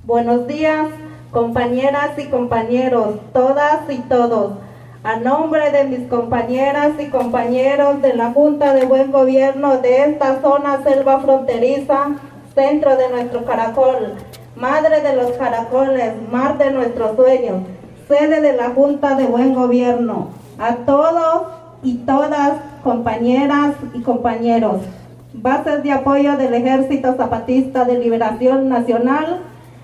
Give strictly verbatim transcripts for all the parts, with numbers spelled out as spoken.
Buenos días, compañeras y compañeros, todas y todos. A nombre de mis compañeras y compañeros de la Junta de Buen Gobierno de esta zona selva fronteriza, centro de nuestro caracol, madre de los caracoles, mar de nuestros sueños, sede de la Junta de Buen Gobierno, a todos y todas, compañeras y compañeros, bases de apoyo del Ejército Zapatista de Liberación Nacional,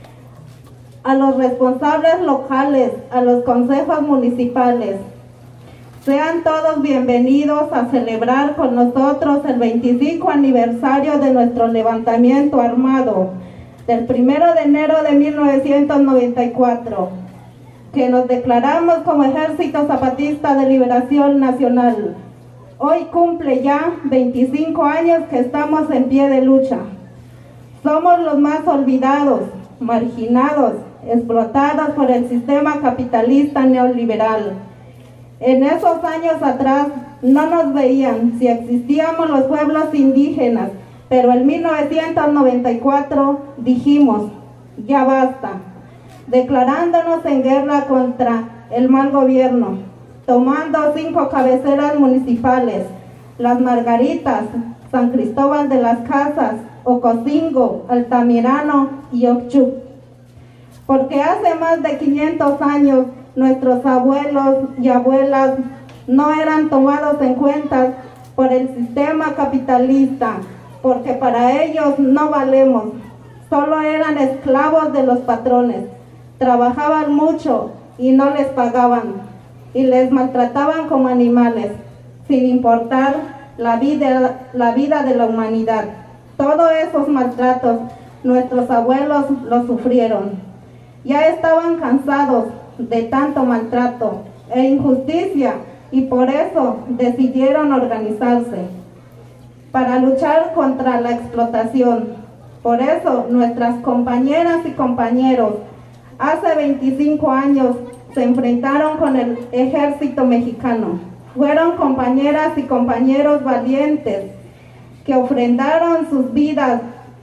a los responsables locales, a los consejos municipales. Sean todos bienvenidos a celebrar con nosotros el veinticinco aniversario de nuestro levantamiento armado, del primero de enero de mil novecientos noventa y cuatro, que nos declaramos como Ejército Zapatista de Liberación Nacional. Hoy cumple ya veinticinco años que estamos en pie de lucha. Somos los más olvidados, marginados, explotados por el sistema capitalista neoliberal. En esos años atrás no nos veían si existíamos los pueblos indígenas, pero en mil novecientos noventa y cuatro dijimos, ya basta, declarándonos en guerra contra el mal gobierno, tomando cinco cabeceras municipales, Las Margaritas, San Cristóbal de las Casas, Ocosingo, Altamirano y Occhuc. Porque hace más de quinientos años nuestros abuelos y abuelas no eran tomados en cuenta por el sistema capitalista, porque para ellos no valemos, solo eran esclavos de los patrones, trabajaban mucho y no les pagaban, y les maltrataban como animales, sin importar la vida, la vida de la humanidad. Todos esos maltratos nuestros abuelos los sufrieron. Ya estaban cansados de tanto maltrato e injusticia y por eso decidieron organizarse para luchar contra la explotación. Por eso nuestras compañeras y compañeros hace veinticinco años se enfrentaron con el ejército mexicano. Fueron compañeras y compañeros valientes que ofrendaron sus vidas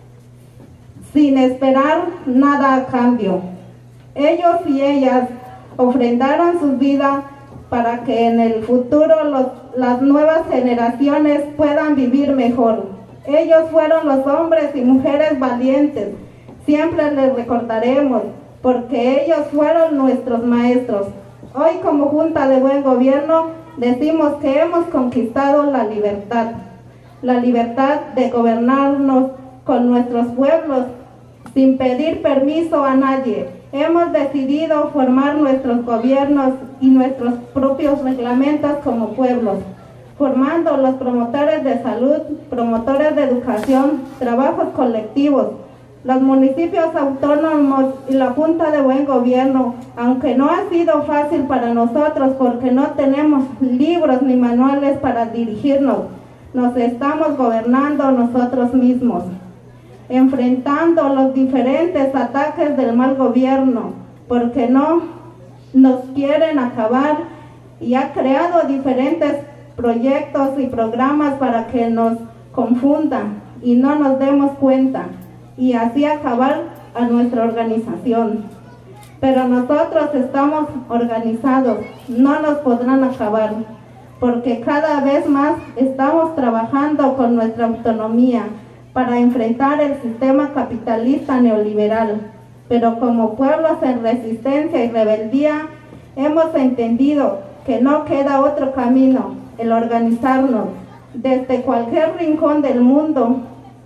sin esperar nada a cambio. Ellos y ellas ofrendaron sus vidas para que en el futuro los, las nuevas generaciones puedan vivir mejor. Ellos fueron los hombres y mujeres valientes. Siempre les recordaremos, porque ellos fueron nuestros maestros. Hoy, como Junta de Buen Gobierno, decimos que hemos conquistado la libertad. La libertad de gobernarnos con nuestros pueblos sin pedir permiso a nadie. Hemos decidido formar nuestros gobiernos y nuestros propios reglamentos como pueblos, formando los promotores de salud, promotores de educación, trabajos colectivos, los municipios autónomos y la Junta de Buen Gobierno, aunque no ha sido fácil para nosotros porque no tenemos libros ni manuales para dirigirnos, nos estamos gobernando nosotros mismos, enfrentando los diferentes ataques del mal gobierno, porque no nos quieren acabar y ha creado diferentes proyectos y programas para que nos confundan y no nos demos cuenta y así acabar a nuestra organización. Pero nosotros estamos organizados, no nos podrán acabar, porque cada vez más estamos trabajando con nuestra autonomía para enfrentar el sistema capitalista neoliberal. Pero como pueblos en resistencia y rebeldía, hemos entendido que no queda otro camino, el organizarnos desde cualquier rincón del mundo.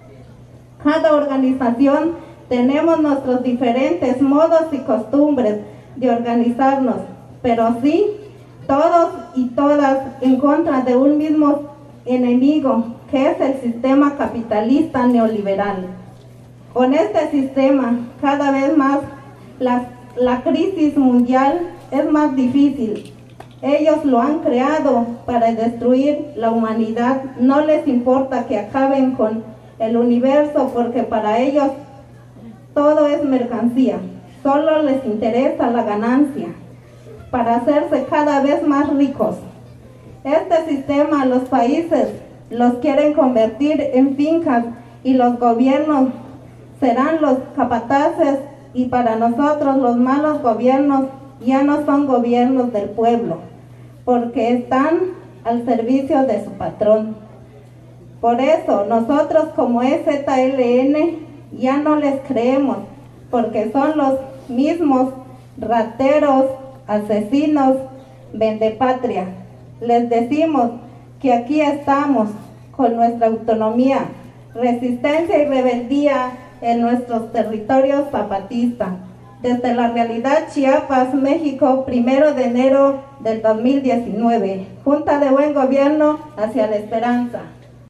Cada organización tenemos nuestros diferentes modos y costumbres de organizarnos, pero sí, todos y todas en contra de un mismo enemigo, que es el sistema capitalista neoliberal. Con este sistema, cada vez más, la, la crisis mundial es más difícil. Ellos lo han creado para destruir la humanidad. No les importa que acaben con el universo, porque para ellos todo es mercancía. Solo les interesa la ganancia para hacerse cada vez más ricos. Este sistema, los países los quieren convertir en fincas y los gobiernos serán los capataces y para nosotros los malos gobiernos ya no son gobiernos del pueblo, porque están al servicio de su patrón. Por eso nosotros como E Z L N ya no les creemos, porque son los mismos rateros, asesinos, vendepatria. Les decimos que aquí estamos con nuestra autonomía, resistencia y rebeldía en nuestros territorios zapatistas. Desde la realidad Chiapas, México, primero de enero del dos mil diecinueve. Junta de Buen Gobierno hacia la esperanza.